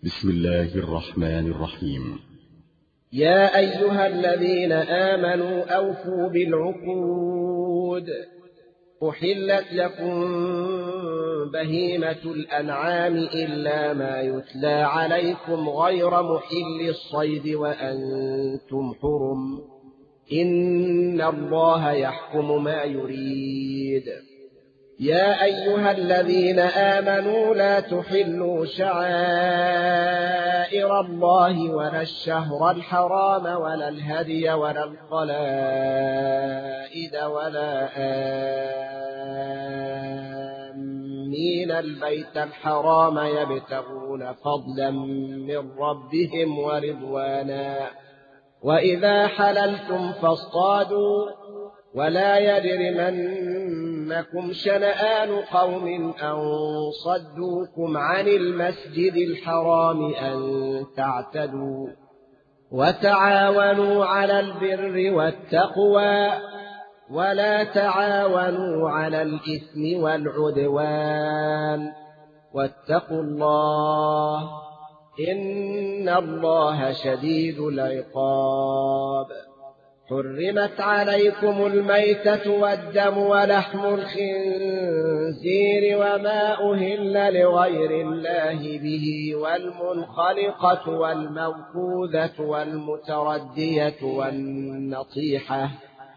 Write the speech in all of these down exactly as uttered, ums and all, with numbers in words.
بسم الله الرحمن الرحيم. يا أيها الذين آمنوا أوفوا بالعقود، أحلت لكم بهيمة الأنعام إلا ما يتلى عليكم غير محل الصيد وأنتم حرم، إن الله يحكم ما يريد. يا أيها الذين آمنوا لا تحلوا شعائر الله ولا الشهر الحرام ولا الهدي ولا القلائد ولا آمين البيت الحرام يبتغون فضلا من ربهم ورضوانا، وإذا حللتم فاصطادوا، ولا يجرمنكم شنآن قوم أن صدوكم عن المسجد الحرام أن تعتدوا، وتعاونوا على البر والتقوى ولا تعاونوا على الإثم والعدوان، واتقوا الله إن الله شديد العقاب. حرمت عليكم الميتة والدم ولحم الخنزير وما أهل لغير الله به والمنخلقة والموقوذة والمتردية والنطيحة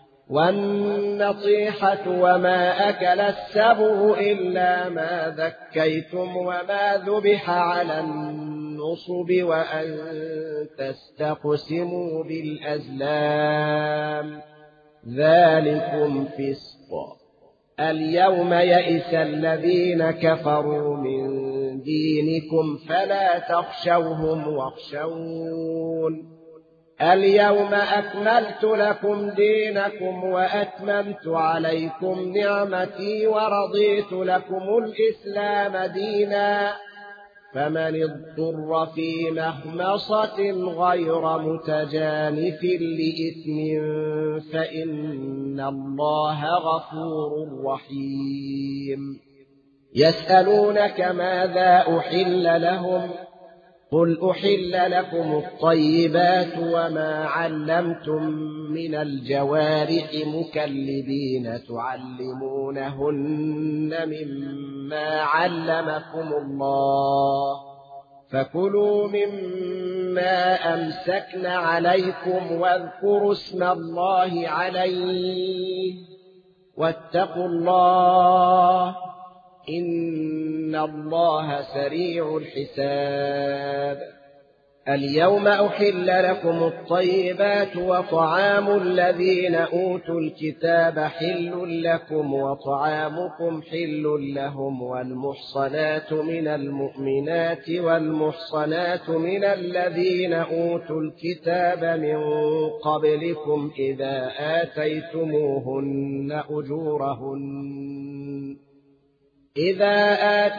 والنطيحة وما أكل السبع إلا ما ذكيتم وما ذبح على النصب وأن تستقسموا بالأزلام، ذلكم فسق. اليوم يئس الذين كفروا من دينكم فلا تخشوهم واخشون. اليوم أكملت لكم دينكم وأتممت عليكم نعمتي ورضيت لكم الإسلام دينا، فمن اضطر في مخمصة غير متجانف لإثم فإن الله غفور رحيم. يسألونك ماذا أحل لهم، قل أحل لكم الطيبات وما علمتم من الجوارح مكلبين تعلمونهن مما علمكم الله، فكلوا مما أمسكن عليكم واذكروا اسم الله عليه، واتقوا الله إن الله سريع الحساب. اليوم أحل لكم الطيبات وطعام الذين أوتوا الكتاب حل لكم وطعامكم حل لهم، والمحصنات من المؤمنات والمحصنات من الذين أوتوا الكتاب من قبلكم إذا آتيتموهن أجورهن إذا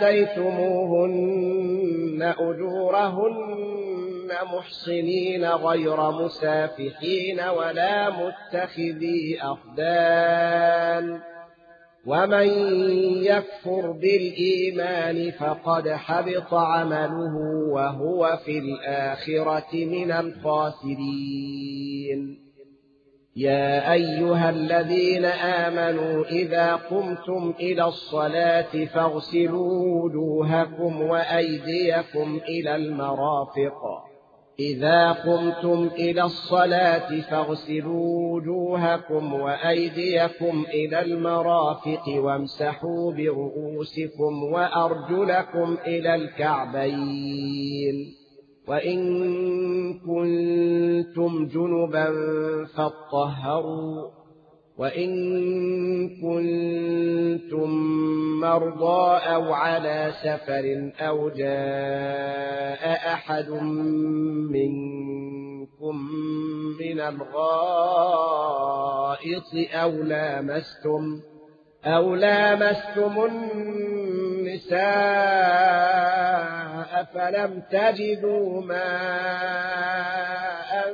آتيتموهن أجورهن محصنين غير مسافحين ولا متخذي أخدان، ومن يكفر بالإيمان فقد حبط عمله وهو في الآخرة من الخاسرين. يا أيها الذين آمنوا إذا قمتم إلى الصلاة فاغسلوا وجوهكم وأيديكم إلى المرافق إذا قمتم إلى الصلاة فاغسلوا وجوهكم وأيديكم إلى المرافق وامسحوا برؤوسكم وأرجلكم إلى الكعبين، وإن كنتم جنبا فاطهروا، وإن كنتم مرضى أو على سفر أو جاء أحد منكم من الغائط أو لامستم أو لامستم النساء فلم تجدوا ماء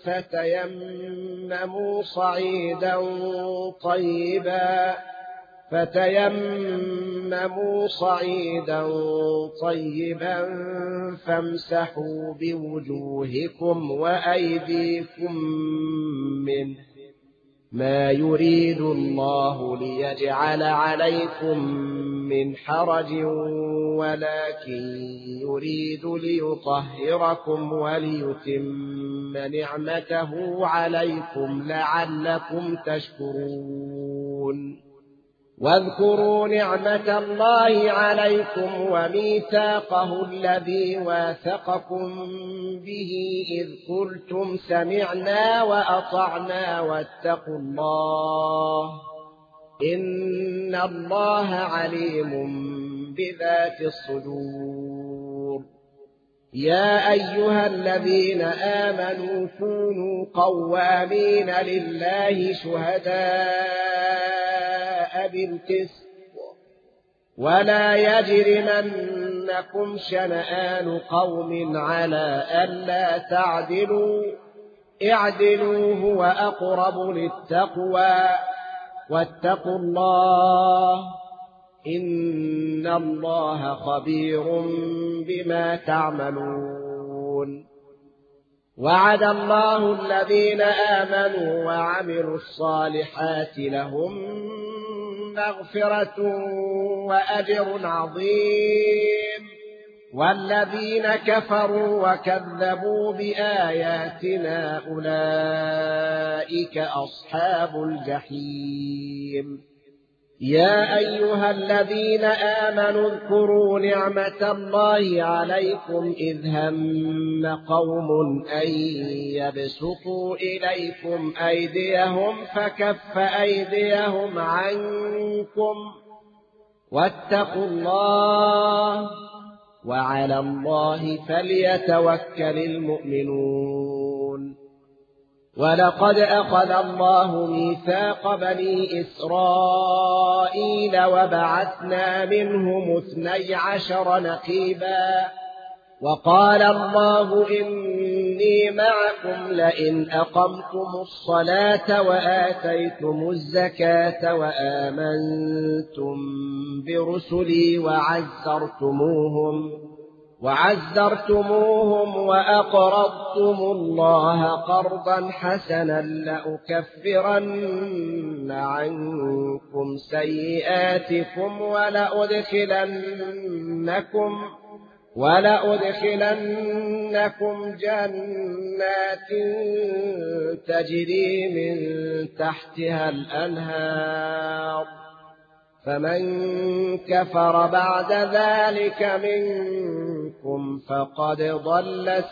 فتيمموا صعيدا طيبا فتيمموا صعيدا طيبا فامسحوا بوجوهكم وأيديكم منه ما يريد الله ليجعل عليكم من حرج ولكن يريد ليطهركم وليتم نعمته عليكم لعلكم تشكرون واذكروا نعمة الله عليكم وميثاقه الذي واثقكم به إذ قلتم سمعنا وأطعنا واتقوا الله إن الله عليم بذات الصدور يا أيها الذين آمنوا كونوا قوامين لله شهداء بالقسط ولا يجرمنكم شنآن قوم على ألا تعدلوا اعدلوا هو أقرب للتقوى واتقوا الله إن الله خبير بما تعملون وعد الله الذين آمنوا وعملوا الصالحات لهم مغفرة وأجر عظيم والذين كفروا وكذبوا بآياتنا أولئك أصحاب الجحيم يا أيها الذين آمنوا اذكروا نعمة الله عليكم إذ هم قوم أن يبسطوا إليكم أيديهم فكف أيديهم عنكم واتقوا الله وعلى الله فليتوكل المؤمنون ولقد أخذ الله ميثاق بني إسرائيل وبعثنا منهم اثني عشر نقيبا وقال الله إني معكم لئن أقمتم الصلاة وآتيتم الزكاة وآمنتم برسلي وعزرتموهم وعزرتموهم وأقرضتم الله قرضا حسنا لأكفرن عنكم سيئاتكم ولأدخلنكم ولأدخلنكم جنات تجري من تحتها الأنهار فمن كفر بعد ذلك منكم فقد ضل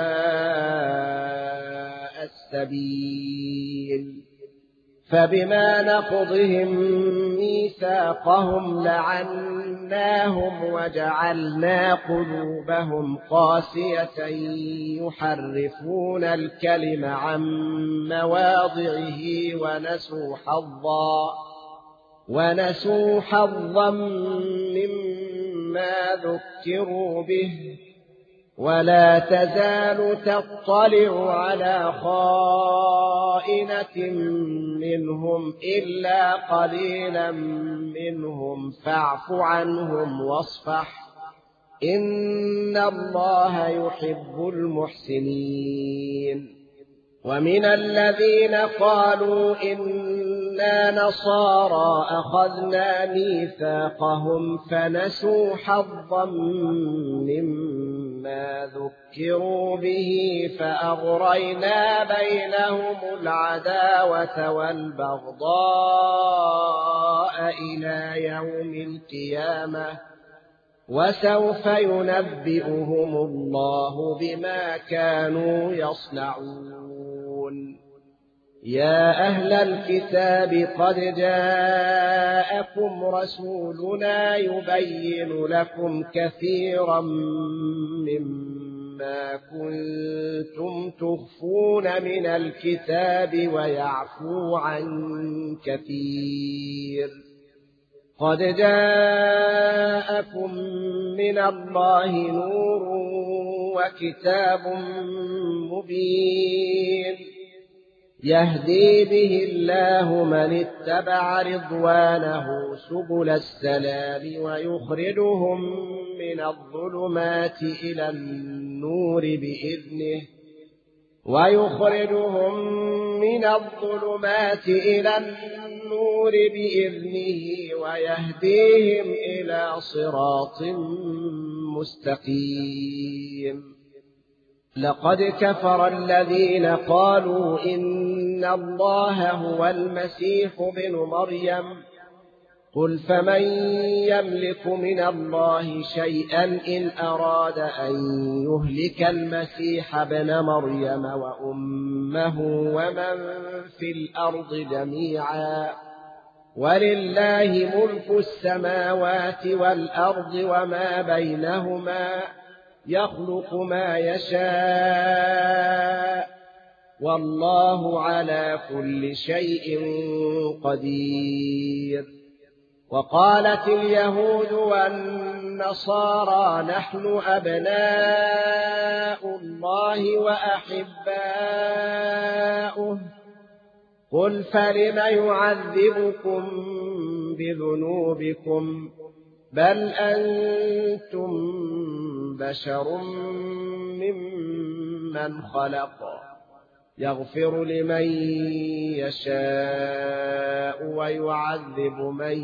سواء السبيل فبما نقضهم ميثاقهم لعناهم وجعلنا قلوبهم قاسية يحرفون الكلم عن مواضعه ونسوا حظا ونسوا حظا مما ذكروا به ولا تزال تطلع على خائنة منهم إلا قليلا منهم فاعف عنهم واصفح إن الله يحب المحسنين ومن الذين قالوا إنا نصارى أخذنا ميثاقهم فنسوا حظا مما ذكروا به فأغرينا بينهم العداوة والبغضاء إلى يوم القيامة وسوف ينبئهم الله بما كانوا يصنعون يا أهل الكتاب قد جاءكم رسولنا يبين لكم كثيرا مما كنتم تخفون من الكتاب ويعفو عن كثير قد جاءكم من الله نور وكتاب مبين يهدي به الله من اتبع رضوانه سبل السلام ويخرجهم من الظلمات إلى النور بإذنه ويخرجهم من الظلمات إلى النور بإذنه ويهديهم إلى صراط مستقيم. لقد كفر الذين قالوا إن الله هو المسيح ابن مريم قل فمن يملك من الله شيئا إن أراد أن يهلك المسيح ابن مريم وأمه ومن في الأرض جميعا ولله ملك السماوات والأرض وما بينهما يخلق ما يشاء والله على كل شيء قدير. وقالت اليهود والنصارى نحن أبناء الله وأحباؤه قل فلم يعذبكم بذنوبكم بل أنتم بشر ممن خلق يغفر لمن يشاء ويعذب من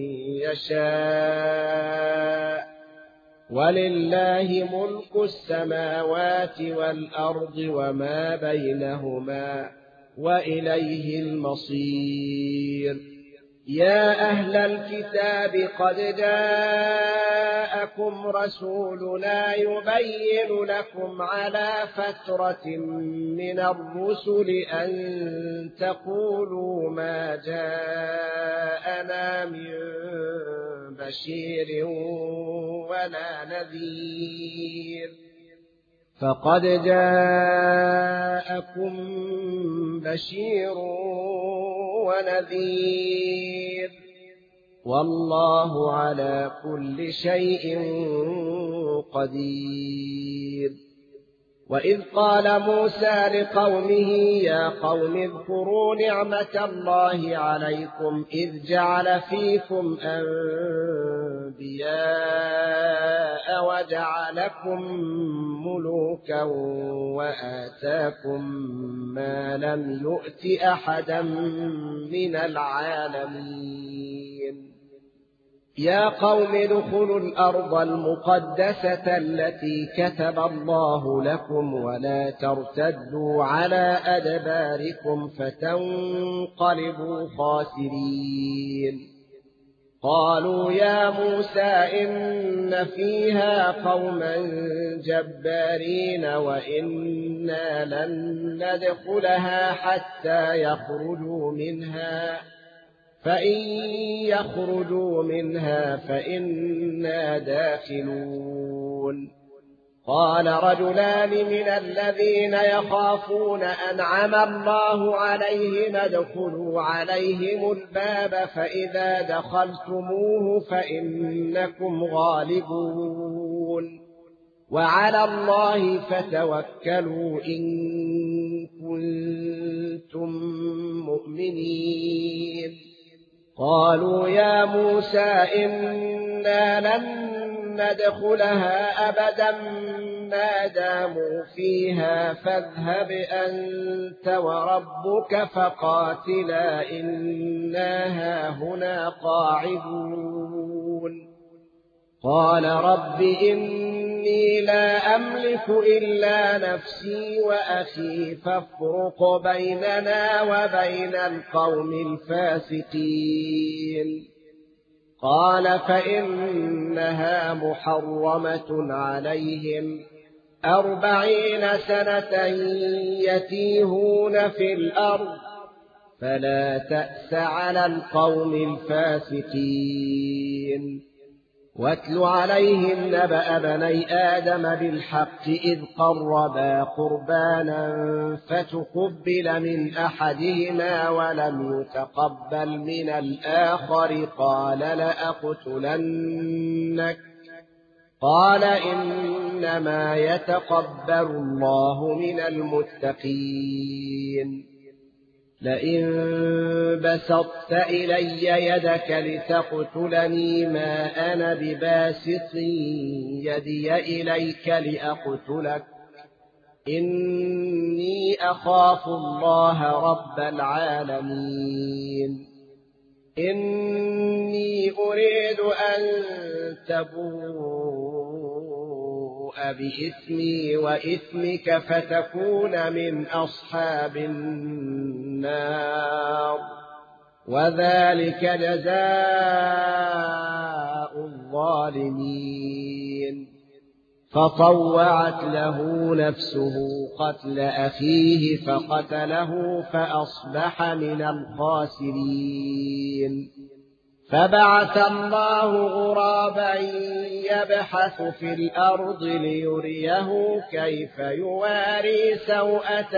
يشاء ولله ملك السماوات والأرض وما بينهما وإليه المصير. يا أهل الكتاب قد جاءكم رسولنا يبين لكم على فترة من الرسل أن تقولوا ما جاءنا من بشير ولا نذير فقد جاءكم بشير ونذير والله على كل شيء قدير. وإذ قال موسى لقومه يا قوم اذكروا نعمة الله عليكم إذ جعل فيكم أنبياء وجعلكم ملوكا وآتاكم ما لم يؤت أحدا من العالمين. يا قوم ادخلوا الأرض المقدسة التي كتب الله لكم ولا ترتدوا على أدباركم فتنقلبوا خاسرين. قالوا يا موسى إن فيها قوما جبارين وإنا لن ندخلها حتى يخرجوا منها فإن يخرجوا منها فإنا داخلون. قال رجلان من الذين يخافون أنعم الله عليهم ادخلوا عليهم الباب فإذا دخلتموه فإنكم غالبون وعلى الله فتوكلوا إن كنتم مؤمنين. قالوا يا موسى إنا لن ندخلها أبدا ما داموا فيها فاذهب أنت وربك فقاتلا إنا هاهنا قاعدون. قال رب إني لا أملك إلا نفسي وأخي فافرق بيننا وبين القوم الفاسقين. قال فإنها محرمة عليهم أربعين سنة يتيهون في الأرض فلا تأس على القوم الفاسقين. واتل عليهم نبأ بني آدم بالحق إذ قربا قربانا فتقبل من أحدهما ولم يتقبل من الآخر قال لأقتلنك قال إنما يتقبل الله من المتقين. لئن بسطت إلي يدك لتقتلني ما أنا بباسط يدي إليك لأقتلك إني أخاف الله رب العالمين إني أريد أن تبوء بإثمي وإثمك فتكون من أصحاب النار وذلك جزاء الظالمين فطوعت له نفسه قتل أخيه فقتله فأصبح من الخاسرين فبعث الله غرابا يبحث في الأرض ليريه كيف يواري سوءة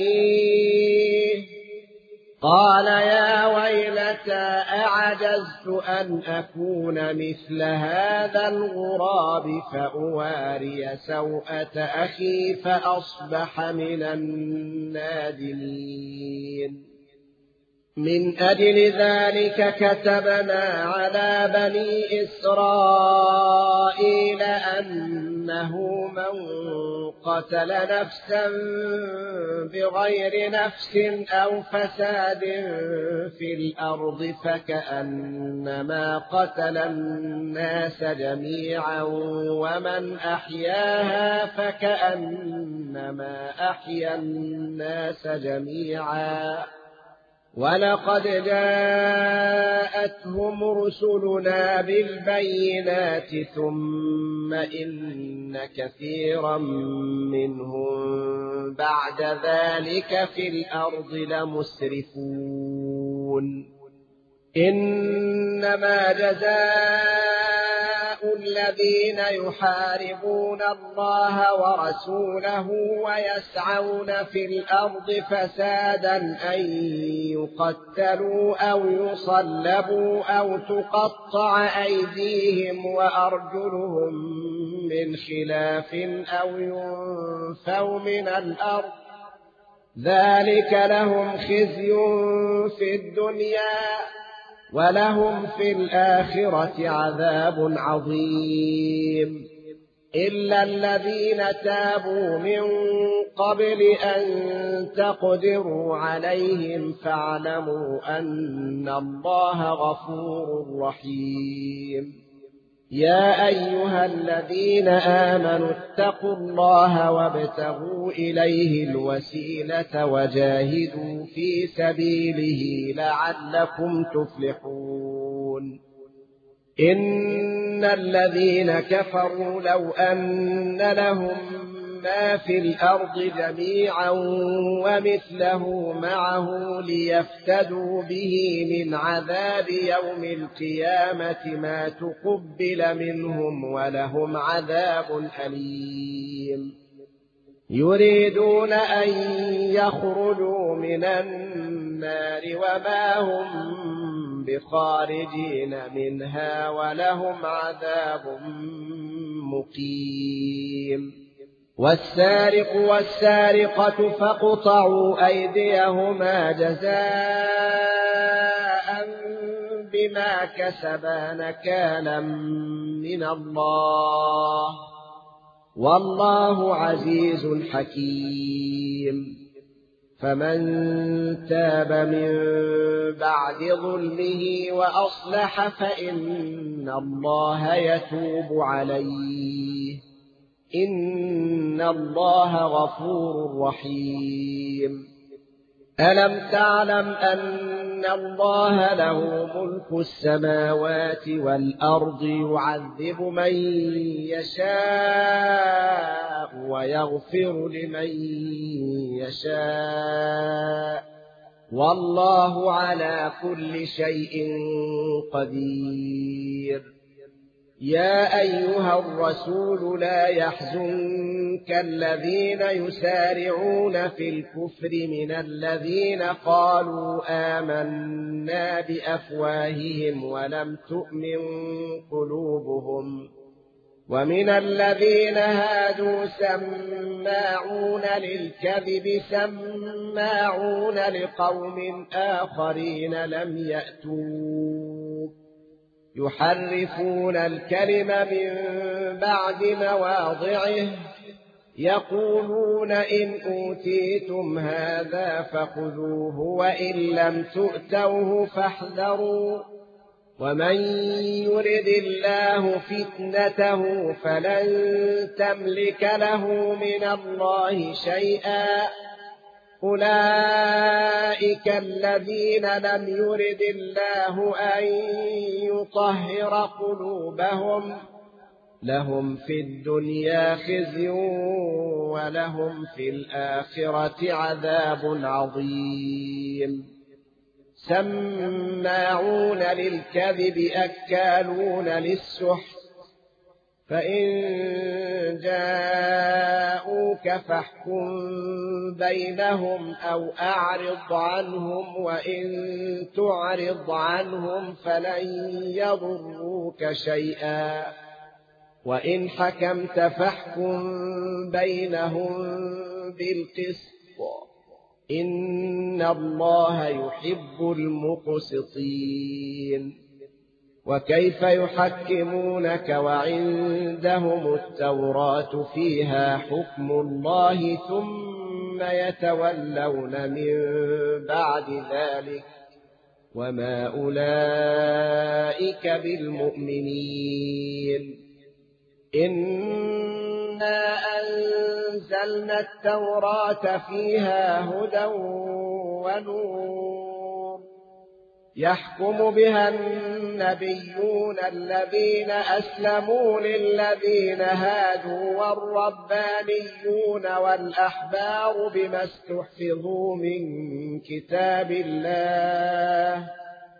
أخيه قال يا ويلتى أعجزت أن أكون مثل هذا الغراب فأواري سوءة أخي فأصبح من النادمين من أجل ذلك كتبنا على بني إسرائيل أنه من قتل نفسا بغير نفس أو فساد في الأرض فكأنما قتل الناس جميعا ومن أحياها فكأنما أحيا الناس جميعا ولقد جاءتهم رسلنا بالبينات ثم إن كثيرا منهم بعد ذلك في الأرض لمسرفون إنما جزاء الذين يحاربون الله ورسوله ويسعون في الأرض فسادا أن يقتلوا أو يصلبوا أو تقطع أيديهم وأرجلهم من خلاف أو ينفوا من الأرض ذلك لهم خزي في الدنيا ولهم في الآخرة عذاب عظيم إلا الذين تابوا من قبل أن تقدروا عليهم فاعلموا أن الله غفور رحيم يا أيها الذين آمنوا اتقوا الله وابتغوا إليه الوسيلة وجاهدوا في سبيله لعلكم تفلحون إن الذين كفروا لو أن لهم ما في الأرض جميعا ومثله معه ليفتدوا به من عذاب يوم القيامة ما تقبل منهم ولهم عذاب أليم يريدون أن يخرجوا من النار وما هم بخارجين منها ولهم عذاب مقيم والسارق والسارقة فاقطعوا أيديهما جزاء بما كسبا نكالا من الله والله عزيز حكيم فمن تاب من بعد ظلمه وأصلح فإن الله يتوب عليه إن الله غفور رحيم ألم تعلم أن الله له ملك السماوات والأرض يعذب من يشاء ويغفر لمن يشاء والله على كل شيء قدير يا أيها الرسول لا يحزنك الذين يسارعون في الكفر من الذين قالوا آمنا بأفواههم ولم تؤمن قلوبهم ومن الذين هادوا سماعون للكذب سماعون لقوم آخرين لم يأتوا يحرفون الكلم من بعد مواضعه يقولون إن أوتيتم هذا فخذوه وإن لم تؤتوه فاحذروا ومن يرد الله فتنته فلن تملك له من الله شيئا أولئك الذين لم يرد الله أن يطهر قلوبهم لهم في الدنيا خزي ولهم في الآخرة عذاب عظيم سماعون للكذب أكالون للسحت فإن جاءوك فاحكم بينهم أو أعرض عنهم وإن تعرض عنهم فلن يضروك شيئا وإن حكمت فاحكم بينهم بالقسط إن الله يحب المقسطين وكيف يحكمونك وعندهم التوراة فيها حكم الله ثم يتولون من بعد ذلك وما أولئك بالمؤمنين إنا أنزلنا التوراة فيها هدى ونور يحكم بها النبيون الذين أسلموا للذين هادوا والربانيون والأحبار بما استحفظوا من كتاب الله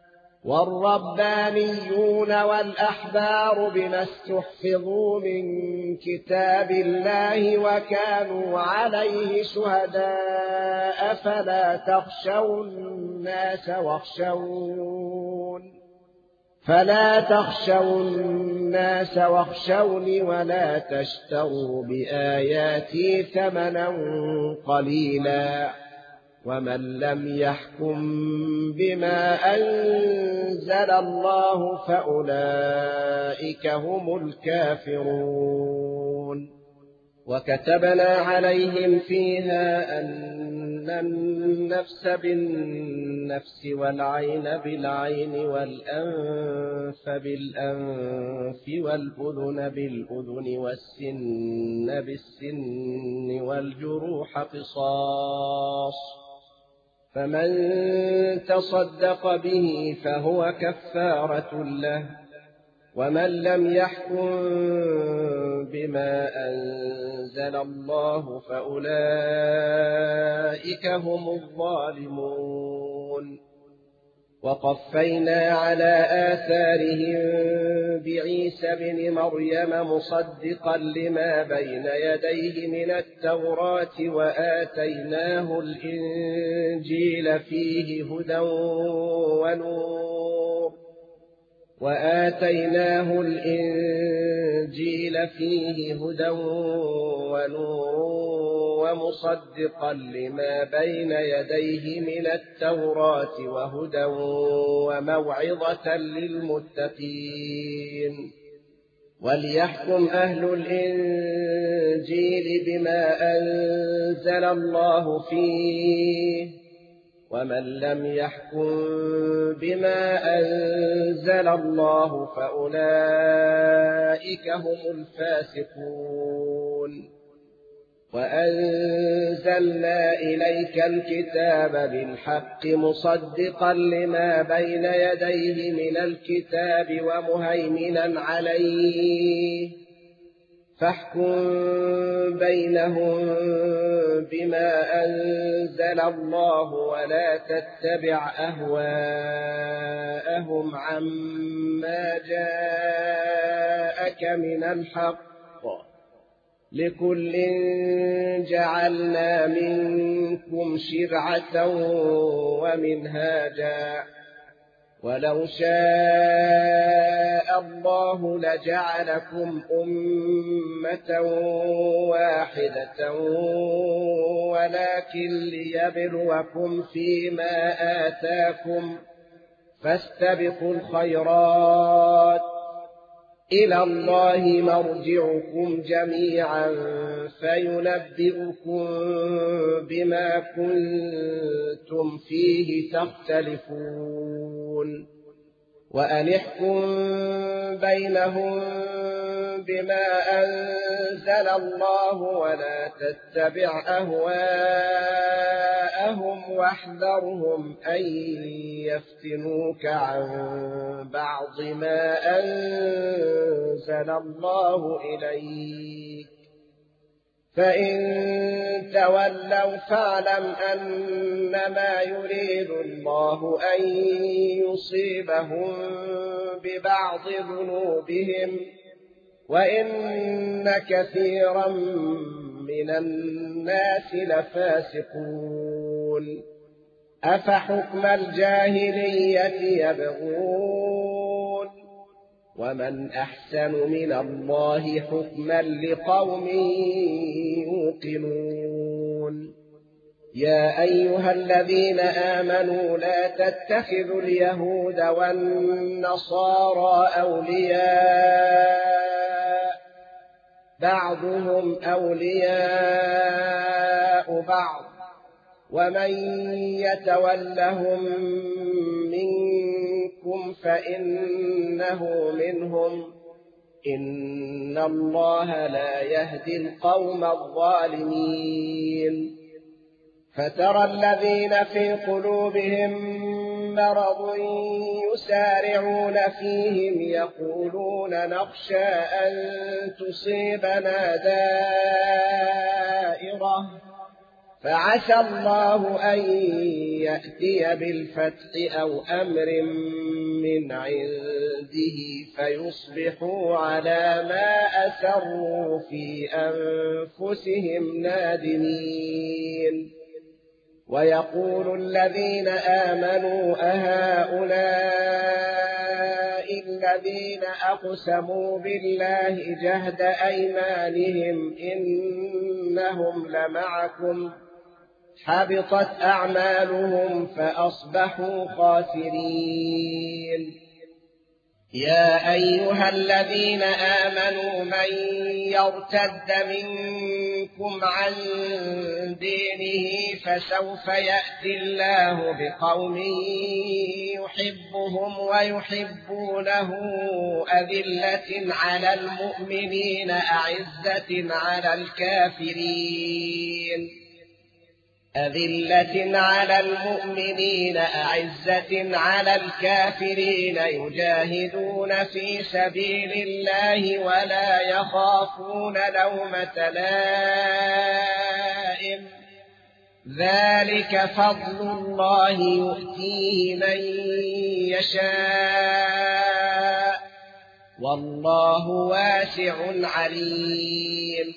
والربانيون والأحبار بما استحفظوا من كتاب الله وكانوا عليه شهداء فلا تخشوا الناس واخشون فلا تخشوا الناس واخشوني ولا تشتروا بآياتي ثمنا قليلا ومن لم يحكم بما أنزل الله فأولئك هم الكافرون وكتبنا عليهم فيها أن النفس بالنفس والعين بالعين والأنف بالأنف والأذن بالأذن والسن بالسن والجروح قصاص فمن تصدق به فهو كفارة له ومن لم يحكم بما أنزل الله فأولئك هم الظالمون وقفينا على آثارهم بعيسى بن مريم مصدقا لما بين يديه من التوراة وآتيناه الإنجيل فيه هدى ونور وآتيناه الإنجيل فيه هدى ونور ومصدقا لما بين يديه من التوراة وهدى وموعظة للمتقين وليحكم أهل الإنجيل بما أنزل الله فيه ومن لم يحكم بما أنزل الله فأولئك هم الفاسقون وأنزلنا إليك الكتاب بالحق مصدقا لما بين يديه من الكتاب ومهيمنا عليه فاحكم بينهم بما أنزل الله ولا تتبع أهواءهم عما جاءك من الحق لكل جعلنا منكم شرعة ومنهاجا ولو شاء الله لجعلكم أمة واحدة ولكن ليبلوكم فيما آتاكم فاستبقوا الخيرات إلى الله مرجعكم جميعا فينبئكم بما كنتم فيه تختلفون وأن احكم بينهم بما أنزل الله ولا تتبع أهواءهم واحذرهم أن يفتنوك عن بعض ما أنزل الله إليك فإن تولوا فاعلم أنما يريد الله أن يصيبهم ببعض ذنوبهم وإن كثيرا من الناس لفاسقون أفحكم الجاهلية يبغون ومن أحسن من الله حكما لقوم يوقنون يا أيها الذين آمنوا لا تتخذوا اليهود والنصارى أولياء بعضهم أولياء بعض ومن يتولهم منكم فإنه منهم إن الله لا يهدي القوم الظالمين فترى الذين في قلوبهم مرض يسارعون فيهم يقولون نخشى أن تصيبنا دائرة فعسى الله أن يأتي بالفتح أو أمر من عنده فيصبحوا على ما أسروا في أنفسهم نادمين ويقول الذين آمنوا أهؤلاء الذين أقسموا بالله جهد أيمانهم إنهم لمعكم حبطت أعمالهم فأصبحوا خاسرين يا أيها الذين آمنوا من يرتد منكم عن دينه فسوف يأتي الله بقوم يحبهم ويحبونه أذلة على المؤمنين أعزة على الكافرين أذلة على المؤمنين أعزة على الكافرين يجاهدون في سبيل الله ولا يخافون لومة لائم ذلك فضل الله يؤتيه من يشاء والله واسع عليم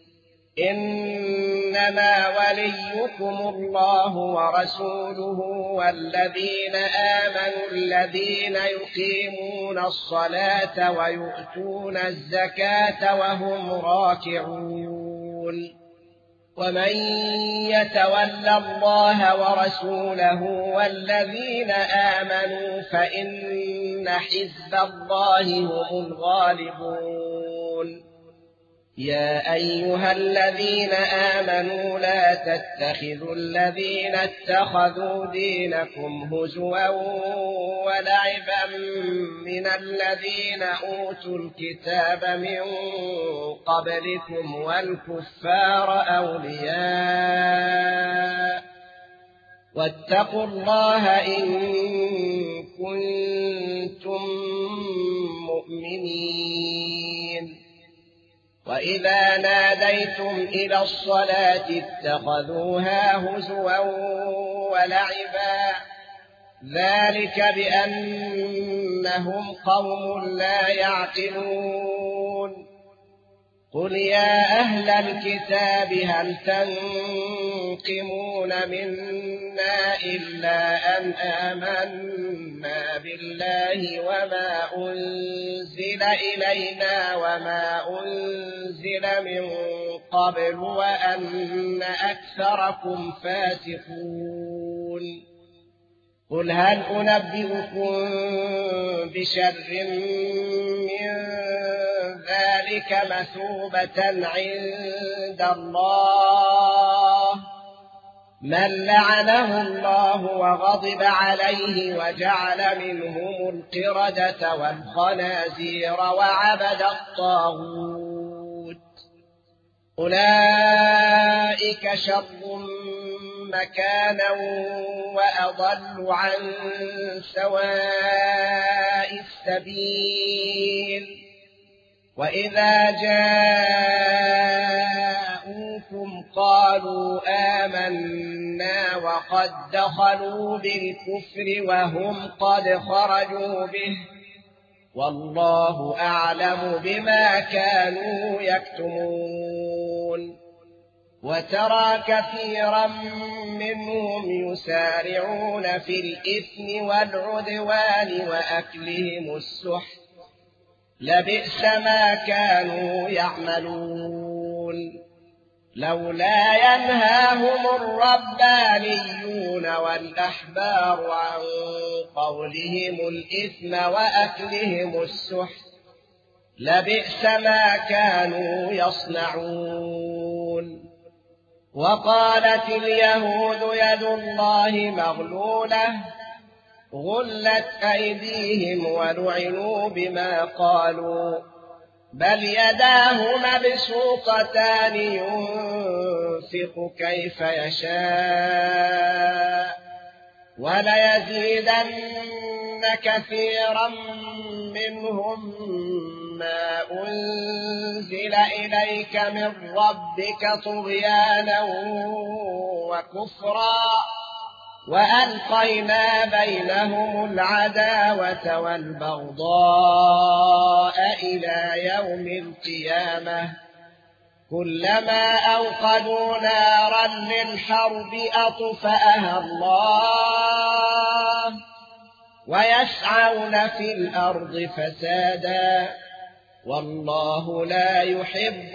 إنما وليكم الله ورسوله والذين آمنوا الذين يقيمون الصلاة ويؤتون الزكاة وهم راكعون ومن يتول الله ورسوله والذين آمنوا فإن حزب الله هم الغالبون يا أيها الذين آمنوا لا تتخذوا الذين اتخذوا دينكم هزوا ولعبا من الذين أوتوا الكتاب من قبلكم والكفار أولياء واتقوا الله إن كنتم مؤمنين وإذا ناديتم إلى الصلاة اتخذوها هزوا ولعبا ذلك بأنهم قوم لا يعقلون قل يا أهل الكتاب هل تنقمون منا إلا أن آمنا بالله وما أنزل إلينا وما أنزل من قبل وأن أكثركم فاسقون قل هل أنبئكم بشر من ذلك مثوبة عند الله من لعنه الله وغضب عليه وجعل منهم القردة والخنازير وعبد الطاغوت أولئك شر مكانا وأضل عن سواء السبيل وإذا جاءوكم قالوا آمنا وقد دخلوا بالكفر وهم قد خرجوا به والله أعلم بما كانوا يكتمون وترى كثيرا منهم يسارعون في الإثم والعدوان وأكلهم السحت لبئس ما كانوا يعملون لولا ينهاهم الربانيون والأحبار عن قولهم الإثم وأكلهم السحت لبئس ما كانوا يصنعون وقالت اليهود يد الله مغلولة غلت أيديهم ولعنوا بما قالوا بل يداه مبسوطتان ينفق كيف يشاء وليزيدن كثيرا منهم ما أنزل إليك من ربك طغيانا وكفرا وألقينا بينهم العداوة والبغضاء إلى يوم القيامة كلما أوقدوا نارا للحرب أطفأها الله ويسعون في الأرض فسادا والله لا يحب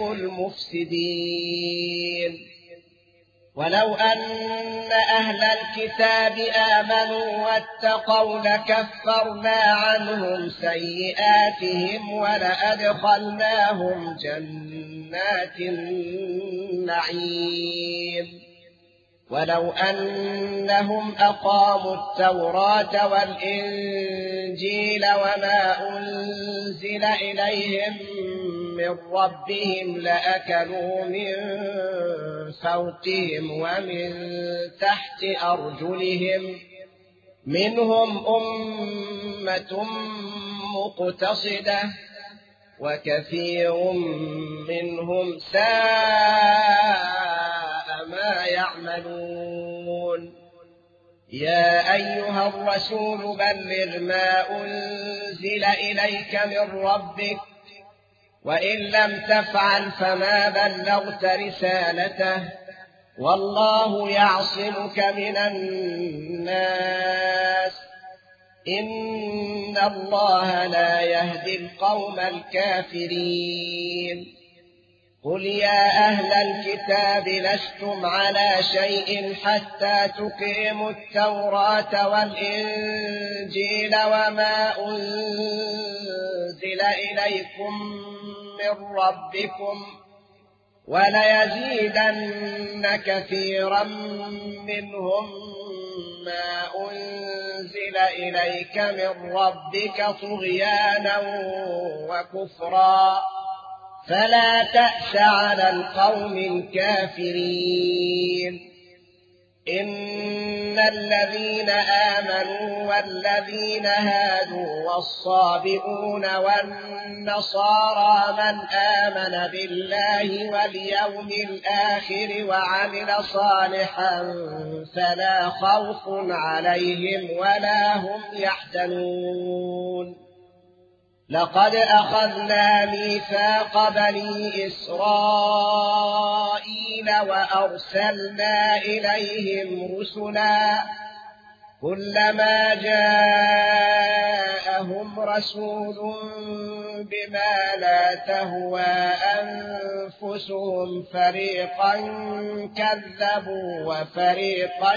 المفسدين ولو أن أهل الكتاب آمنوا واتقوا لكفرنا عنهم سيئاتهم ولأدخلناهم جنات النعيم ولو أنهم أقاموا التوراة والإنجيل وما أنزل إليهم من ربهم لأكلوا من فوقهم ومن تحت أرجلهم منهم أمة مقتصدة وكثير منهم ساء ما يعملون يا أيها الرسول بلغ ما أنزل إليك من ربك وإن لم تفعل فما بلغت رسالته والله يعصمك من الناس إن الله لا يهدي القوم الكافرين قل يا أهل الكتاب لستم على شيء حتى تقيموا التوراة والإنجيل وما أنزل إليكم من ربكم وليزيدن كثيرا منهم ما أنزل إليك من ربك طغيانا وكفرا فلا تأس على القوم الكافرين إن الذين آمنوا والذين هادوا والصابئون والنصارى من آمن بالله واليوم الآخر وعمل صالحا فلا خوف عليهم ولا هم يحزنون لقد أخذنا ميثاق بني إسرائيل وأرسلنا إليهم رسلا كلما جاءهم رسول بما لا تهوى أنفسهم فريقا كذبوا وفريقا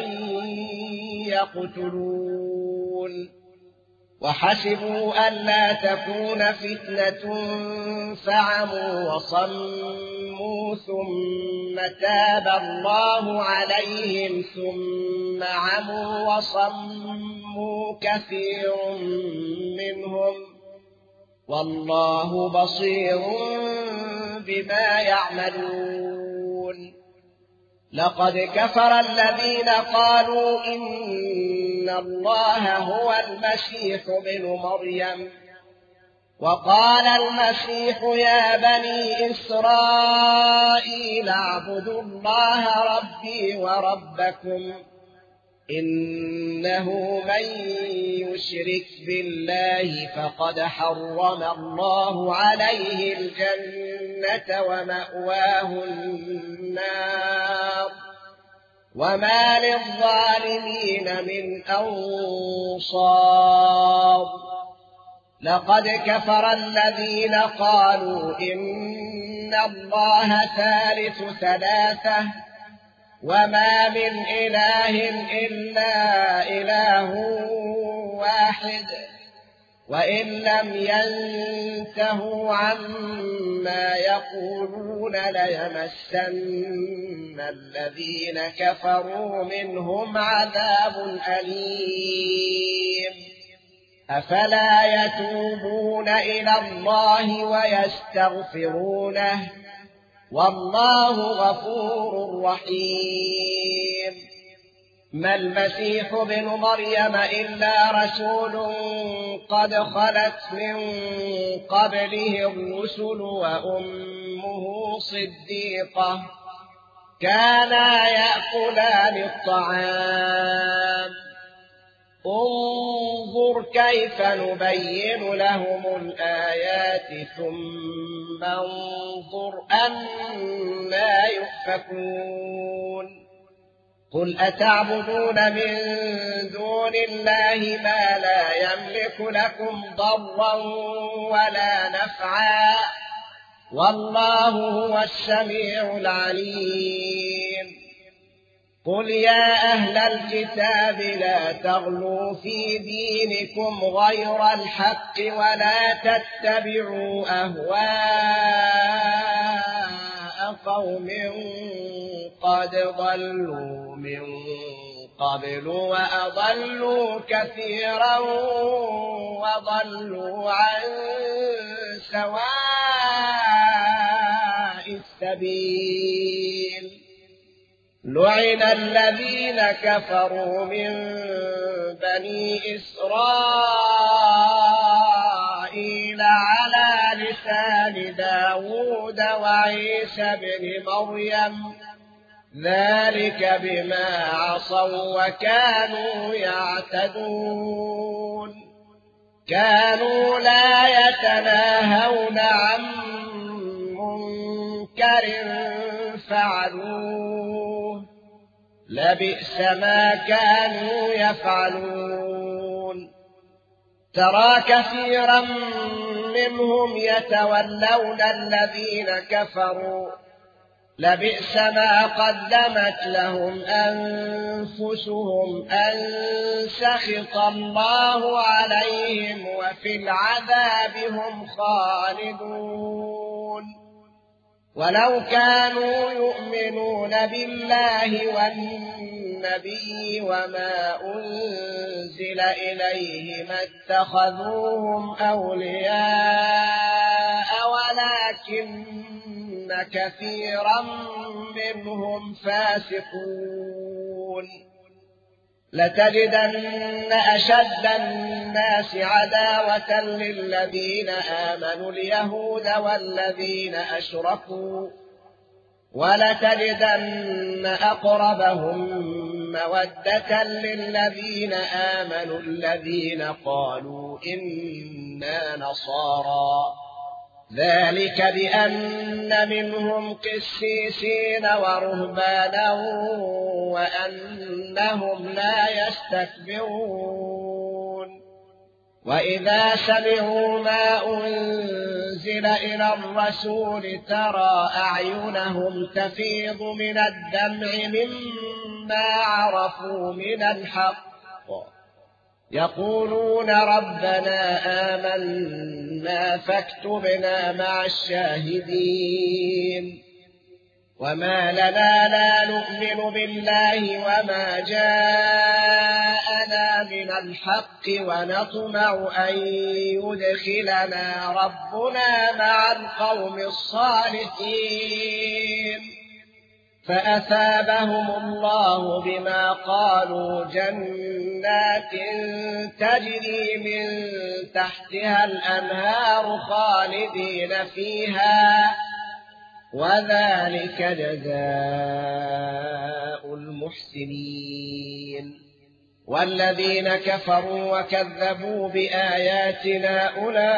يقتلون وحسبوا ألا تكون فتنة فعموا وصموا ثم تاب الله عليهم ثم عموا وصموا كثير منهم والله بصير بما يعملون لقد كفر الذين قالوا إن الله هو المسيح ابن مريم وقال المسيح يا بني إسرائيل اعبدوا الله ربي وربكم إنه من يشرك بالله فقد حرم الله عليه الجنة ومأواه النار وما للظالمين من أنصار لقد كفر الذين قالوا إن الله ثالث ثلاثة وما من إله إلا إله واحد وإن لم ينتهوا عما يقولون ليمسن الذين كفروا منهم عذاب أليم أفلا يتوبون إلى الله ويستغفرونه والله غفور رحيم ما المسيح ابن مريم إلا رسول قد خلت من قبله الرسل وأمه صديقة كانا يأكلان الطعام انظر كيف نبين لهم الآيات ثم انظر أنا يؤفكون قل أتعبدون من دون الله ما لا يملك لكم ضرا ولا نفعا والله هو السميع العليم قل يا أهل الكتاب لا تغلوا في دينكم غير الحق ولا تتبعوا أهواء قوم قد ضلوا من قبل وأضلوا كثيرا وضلوا عن سواء السبيل لعن الذين كفروا من بني إسرائيل على لسان داود وعيسى بن مريم ذلك بما عصوا وكانوا يعتدون كانوا لا يتناهون عن منكر فعلوه لبئس ما كانوا يفعلون ترى كثيرا منهم يتولون الذين كفروا لبئس ما قدمت لهم أنفسهم أن سخط الله عليهم وفي العذاب هم خالدون ولو كانوا يؤمنون بالله والنبي وما أنزل إليه ما اتخذوهم أولياء ولكن كثيرا منهم فاسقون لتجدن أشد الناس عداوة للذين آمنوا اليهود والذين أشركوا ولتجدن أقربهم مودة للذين آمنوا الذين قالوا إنا نصارى ذلك بأن منهم قسيسين ورهبانا وأنهم لا يستكبرون وإذا سمعوا ما أنزل إلى الرسول ترى أعينهم تفيض من الدمع مما عرفوا من الحق يقولون ربنا آمنا فاكتبنا مع الشاهدين وما لنا لا نؤمن بالله وما جاءنا من الحق ونطمع أن يدخلنا ربنا مع القوم الصالحين فأثابهم الله بما قالوا جنات تجري من تحتها الأنهار خالدين فيها وذلك جزاء المحسنين والذين كفروا وكذبوا بآياتنا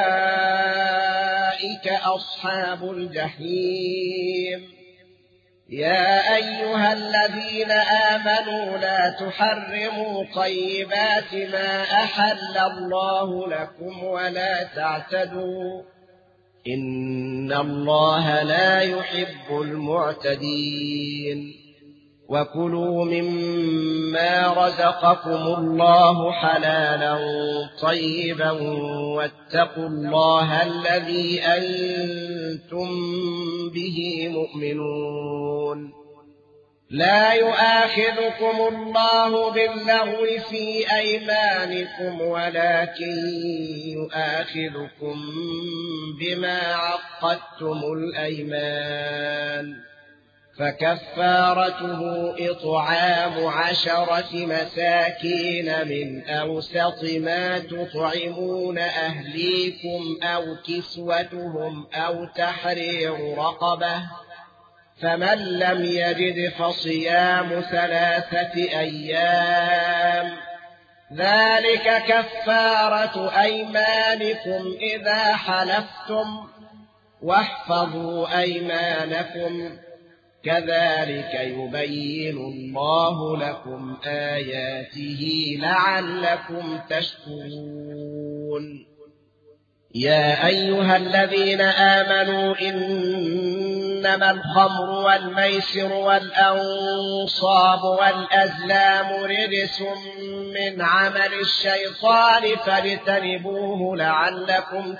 أولئك أصحاب الجحيم يا أيها الذين آمنوا لا تحرموا طيبات ما أحل الله لكم ولا تعتدوا إن الله لا يحب المعتدين وكلوا مما رزقكم الله حلالا طيبا واتقوا الله الذي أنتم به مؤمنون لا يؤاخذكم الله باللغو في أيمانكم ولكن يؤاخذكم بما عقدتم الأيمان فكفارته إطعام عشرة مساكين من أوسط ما تطعمون أهليكم أو كسوتهم أو تحرير رقبة فمن لم يجد فصيام ثلاثة أيام ذلك كفارة أيمانكم إذا حلفتم واحفظوا أيمانكم كذلك يبين الله لكم آياته لعلكم تشكرون يا أيها الذين آمنوا إنما الخمر والميسر والأنصاب والأزلام رجس من عمل الشيطان فاجتنبوه لعلكم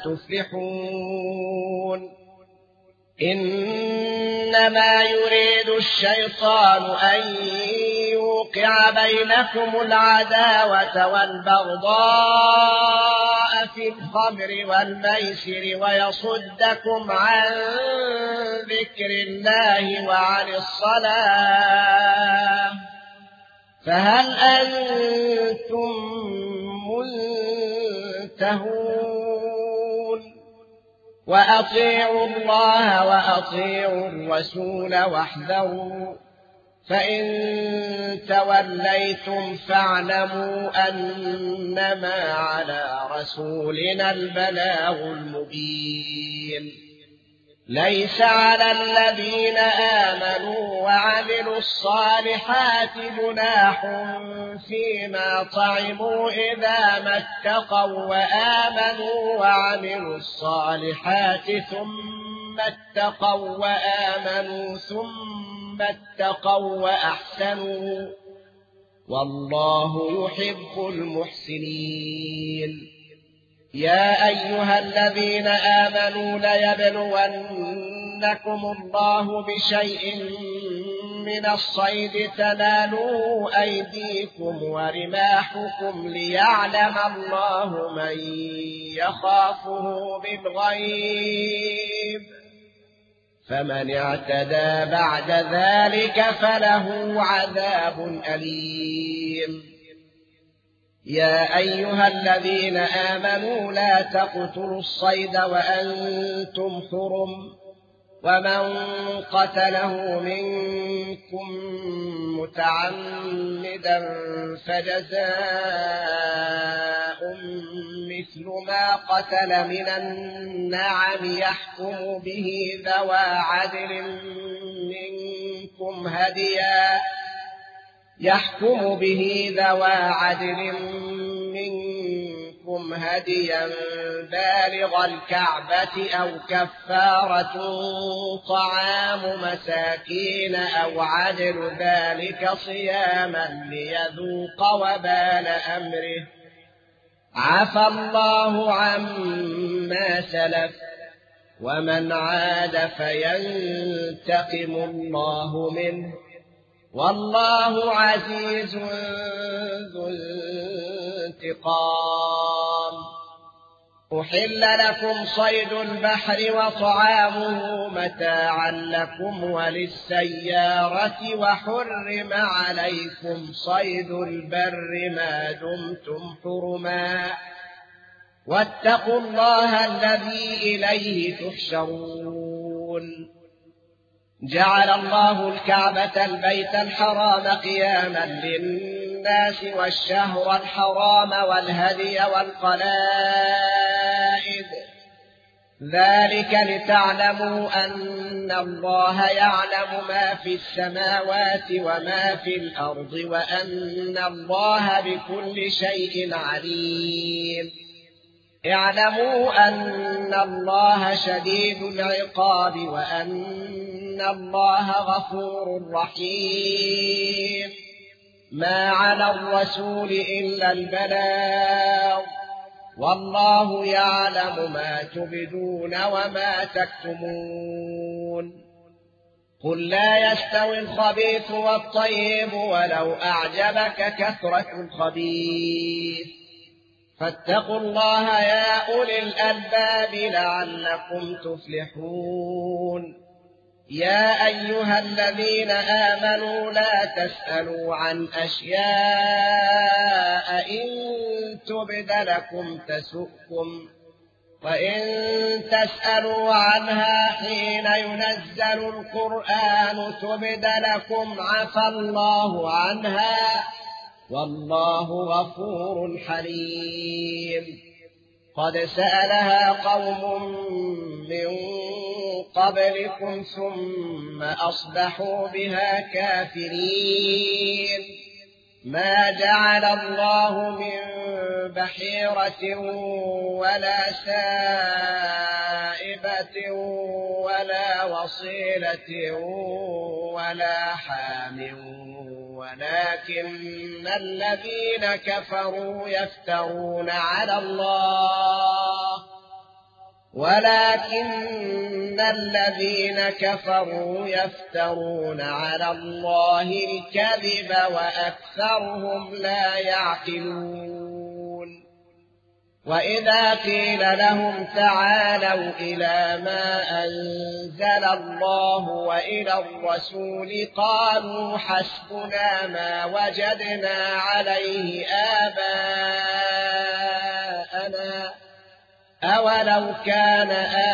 تفلحون إنما يريد الشيطان أن يوقع بينكم العداوة والبغضاء في الخمر والميسر ويصدكم عن ذكر الله وعن الصلاة فهل أنتم منتهون وأطيعوا الله وأطيعوا الرسول واحذروا فإن توليتم فاعلموا أنما على رسولنا البلاغ المبين ليس على الذين آمنوا وعملوا الصالحات جناح فيما طعموا إذا ما اتقوا وآمنوا وعملوا الصالحات ثم اتقوا وآمنوا ثم اتقوا وأحسنوا والله يحب المحسنين يا أيها الذين آمنوا ليبلونكم الله بشيء من الصيد تنالوا أيديكم ورماحكم ليعلم الله من يخافه بالغيب فمن اعتدى بعد ذلك فله عذاب أليم يا أيها الذين آمنوا لا تقتلوا الصيد وأنتم حرم ومن قتله منكم متعمدا فجزاء مثل ما قتل من النعم يحكم به ذوى عدل منكم هديا يحكم به ذوى عدل منكم هديا بالغ الكعبة أو كفارة طعام مساكين أو عدل ذلك صياما ليذوق وبال أمره عفى الله عما سلف ومن عاد فينتقم الله منه والله عزيز ذو انتقام. أحل لكم صيد البحر وطعامه متاعا لكم وللسيارة وحرم عليكم صيد البر ما دمتم حرما واتقوا الله الذي إليه تحشرون. جعل الله الكعبة البيت الحرام قياما للناس والشهر الحرام والهدي والقلائد ذلك لتعلموا أن الله يعلم ما في السماوات وما في الأرض وأن الله بكل شيء عليم. اعلموا أن الله شديد العقاب وأن الله غفور رحيم. ما على الرسول إلا البلاغ والله يعلم ما تبدون وما تكتمون. قل لا يستوي الخبيث والطيب ولو أعجبك كثرة الخبيث فاتقوا الله يا أولي الألباب لعلكم تفلحون. يا أيها الذين آمنوا لا تسألوا عن أشياء إن تبد لكم تسؤكم وإن تسألوا عنها حين ينزل القرآن تبد لكم عفى الله عنها والله غفور حليم. قد سألها قوم من قبلكم ثم أصبحوا بها كافرين. ما جعل الله من بحيرة ولا سائبة ولا وصيلة ولا حام ولكن الذين كفروا يفترون على الله ولكن الذين كفروا يفترون على الله الكذب وأكثرهم لا يعقلون. وإذا قيل لهم تعالوا إلى ما أنزل الله وإلى الرسول قالوا حسبنا ما وجدنا عليه آباءنا أولو كان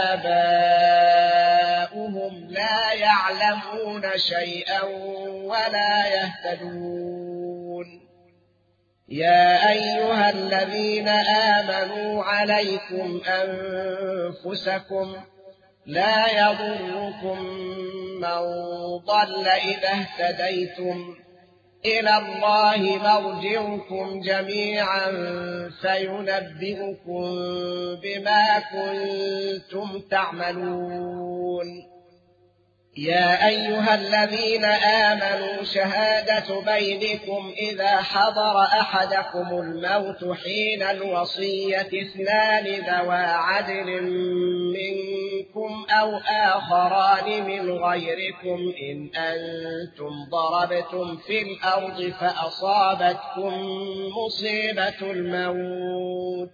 آباؤهم لا يعلمون شيئا ولا يهتدون. يا أيها الذين آمنوا عليكم أنفسكم لا يضركم من ضل إذا اهتديتم إلى الله مرجعكم جميعا فينبئكم بما كنتم تعملون. يا أيها الذين آمنوا شهادة بينكم إذا حضر أحدكم الموت حين الوصية اثنان ذوى عدل منكم أو آخران من غيركم إن أنتم ضربتم في الأرض فأصابتكم مصيبة الموت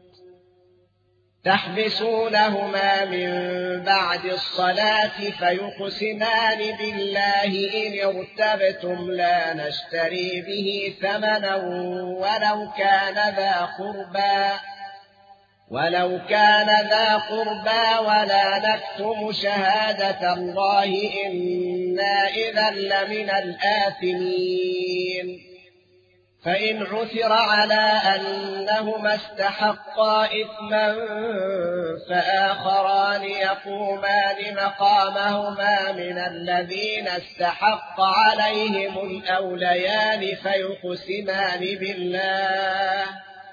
تحبسونهما من بعد الصلاة فيقسمان بالله إن ارتبتم لا نشتري به ثمنا ولو كان ذا قربى ولو كان ذا قربى ولا نكتم شهادة الله إنا إذا لمن الآثمين فإن عثر على أنهما استحقا إثما فآخران يقومان مقامهما من الذين استحق عليهم الأوليان فيقسمان بالله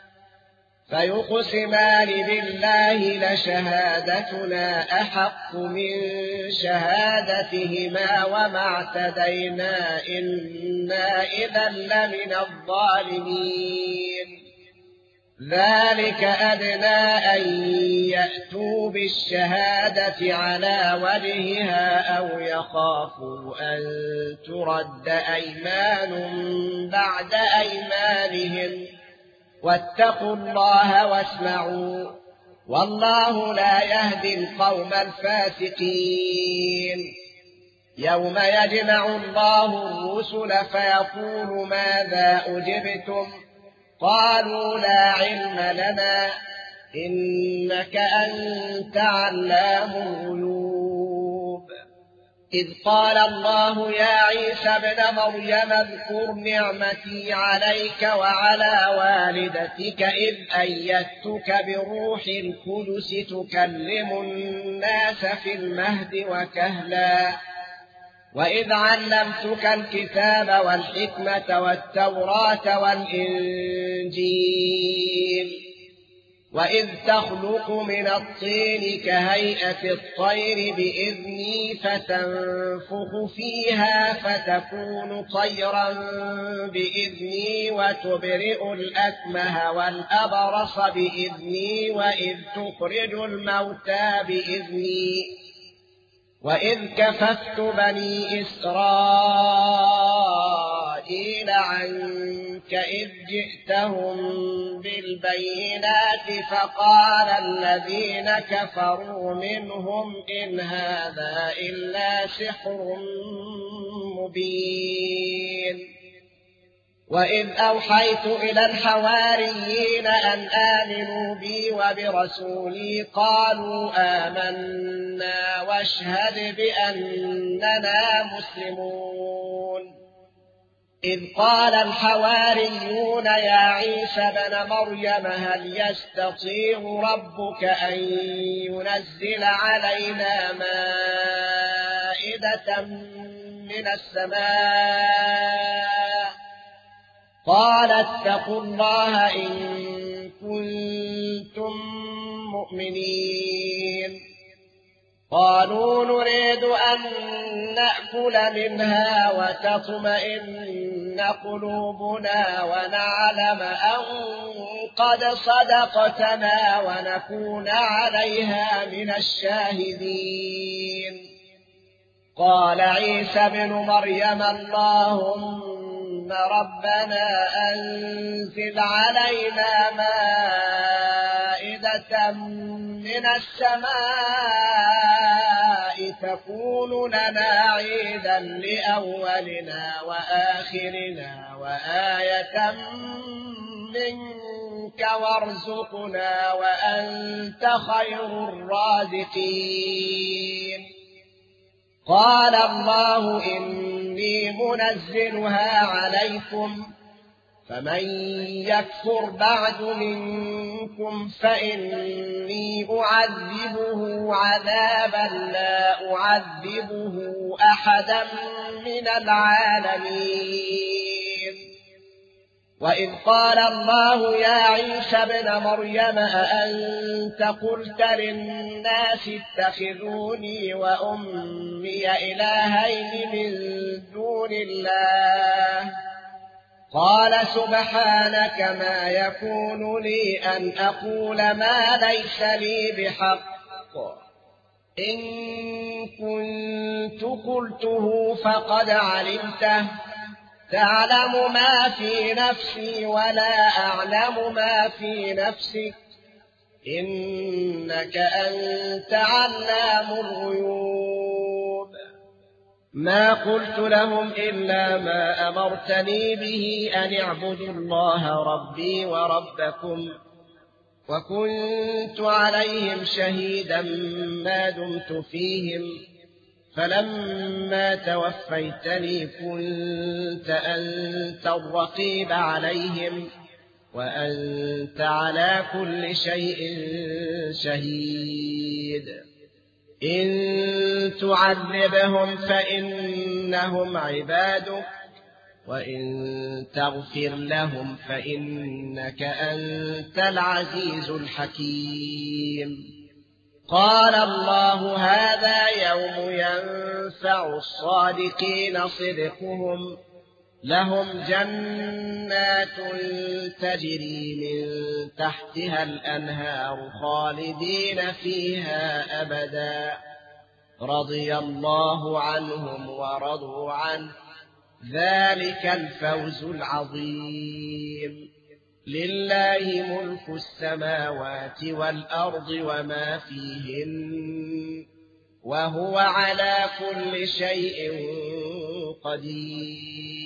فيقسمان بالله لشهادتنا أحق من شهادتهما وما اعتدينا إنا إذا لمن الظالمين ذلك أدنى أن يأتوا بالشهادة على وجهها أو يخافوا أن ترد أيمان بعد أيمانهم واتقوا الله واسمعوا والله لا يهدي القوم الفاسقين يوم يجمع الله الرسل فيقول ماذا أجبتم قالوا لا علم لنا إنك أنت علام الغيوب إذ قال الله يا عيسى ابن مريم اذكر نعمتي عليك وعلى والدتك إذ أيدتك بروح القدس تكلم الناس في المهد وكهلا وإذ علمتك الكتاب والحكمة والتوراة والإنجيل وإذ تخلق من الطين كهيئة الطير بإذني فتنفخ فيها فتكون طيرا بإذني وتبرئ الأكمه والأبرص بإذني وإذ تخرج الموتى بإذني وإذ كففت بني إسرائيل عنك إذ جئتهم بالبينات فقال الذين كفروا منهم إن هذا إلا سحر مبين وإذ أوحيت إلى الحواريين أن آمنوا بي وبرسولي قالوا آمنا واشهد بأننا مسلمون إذ قال الحواريون يا عيسى بن مريم هل يستطيع ربك أن ينزل علينا مائدة من السماء قال اتقوا الله إن كنتم مؤمنين قالوا نريد أن نأكل منها وتطمئن قلوبنا ونعلم أن قد صدقتنا ونكون عليها من الشاهدين قال عيسى بن مريم اللهم ربنا أنزل علينا مائدة من السماء تكون لنا عيدا لأولنا وآخرنا وآية منك وارزقنا وأنت خير الرازقين قال الله إني منزلها عليكم فمن يكفر بعد منكم فإني أعذبه عذابا لا أعذبه أحدا من العالمين وإذ قال الله يا عيسى ابن مريم أأنت قلت للناس اتخذوني وأمي إلهين من دون الله قال سبحانك ما يكون لي أن أقول ما ليس لي بحق إن كنت قلته فقد علمته تعلم ما في نفسي ولا أعلم ما في نفسك إنك أنت علام الغيوب ما قلت لهم إلا ما أمرتني به أن اعبدوا الله ربي وربكم وكنت عليهم شهيدا ما دمت فيهم فلما توفيتني كنت أنت الرقيب عليهم وأنت على كل شيء شهيد إن تعذبهم فإنهم عبادك وإن تغفر لهم فإنك أنت العزيز الحكيم قال الله هذا يوم ينفع الصادقين صدقهم لهم جنات تجري من تحتها الأنهار خالدين فيها أبدا رضي الله عنهم ورضوا عنه ذلك الفوز العظيم لله ملك السماوات والأرض وما فيهن وهو على كل شيء قدير